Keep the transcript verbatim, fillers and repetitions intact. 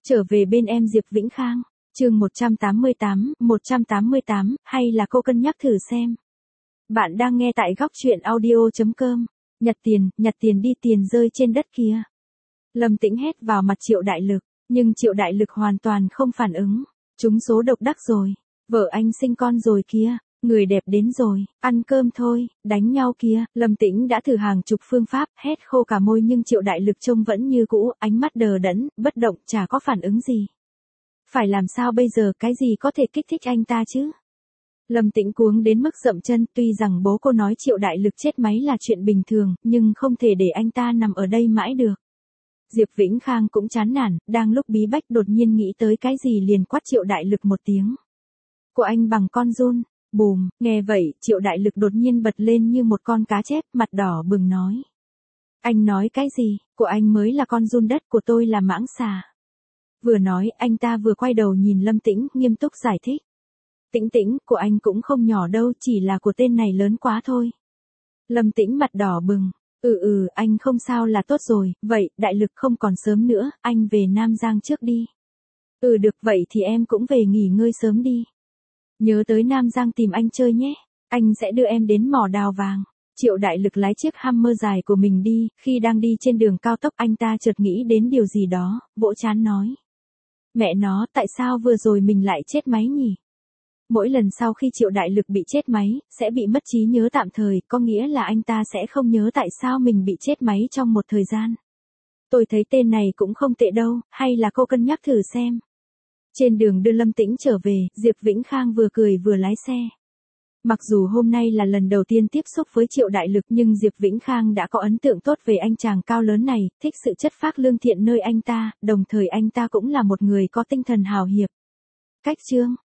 Trở về bên em Diệp Vĩnh Khang, chương một trăm tám mươi tám, một trăm tám mươi tám, hay là cô cân nhắc thử xem. Bạn đang nghe tại góc truyện audio chấm com. Nhặt tiền, nhặt tiền đi, tiền rơi trên đất kia. Lâm Tĩnh hét vào mặt Triệu Đại Lực, nhưng Triệu Đại Lực hoàn toàn không phản ứng. Trúng số độc đắc rồi, vợ anh sinh con rồi kia, người đẹp đến rồi, ăn cơm thôi, đánh nhau kia. Lâm Tĩnh đã thử hàng chục phương pháp, hét khô cả môi nhưng Triệu Đại Lực trông vẫn như cũ, ánh mắt đờ đẫn, bất động, chả có phản ứng gì. Phải làm sao bây giờ, cái gì có thể kích thích anh ta chứ? Lâm Tĩnh cuống đến mức dậm chân, tuy rằng bố cô nói Triệu Đại Lực chết máy là chuyện bình thường, nhưng không thể để anh ta nằm ở đây mãi được. Diệp Vĩnh Khang cũng chán nản, đang lúc bí bách đột nhiên nghĩ tới cái gì liền quát Triệu Đại Lực một tiếng. Của anh bằng con giun. Bùm, nghe vậy, Triệu Đại Lực đột nhiên bật lên như một con cá chép, mặt đỏ bừng nói. Anh nói cái gì, của anh mới là con giun đất, của tôi là mãng xà. Vừa nói, anh ta vừa quay đầu nhìn Lâm Tĩnh, nghiêm túc giải thích. Tĩnh Tĩnh, của anh cũng không nhỏ đâu, chỉ là của tên này lớn quá thôi. Lâm Tĩnh mặt đỏ bừng. Ừ ừ, anh không sao là tốt rồi, vậy, Đại Lực không còn sớm nữa, anh về Nam Giang trước đi. Ừ được, vậy thì em cũng về nghỉ ngơi sớm đi. Nhớ tới Nam Giang tìm anh chơi nhé, anh sẽ đưa em đến mỏ đào vàng. Triệu Đại Lực lái chiếc Hummer dài của mình đi, khi đang đi trên đường cao tốc anh ta chợt nghĩ đến điều gì đó, vỗ trán nói. Mẹ nó, tại sao vừa rồi mình lại chết máy nhỉ? Mỗi lần sau khi Triệu Đại Lực bị chết máy, sẽ bị mất trí nhớ tạm thời, có nghĩa là anh ta sẽ không nhớ tại sao mình bị chết máy trong một thời gian. Tôi thấy tên này cũng không tệ đâu, hay là cô cân nhắc thử xem. Trên đường đưa Lâm Tĩnh trở về, Diệp Vĩnh Khang vừa cười vừa lái xe. Mặc dù hôm nay là lần đầu tiên tiếp xúc với Triệu Đại Lực nhưng Diệp Vĩnh Khang đã có ấn tượng tốt về anh chàng cao lớn này, thích sự chất phác lương thiện nơi anh ta, đồng thời anh ta cũng là một người có tinh thần hào hiệp. Cách chương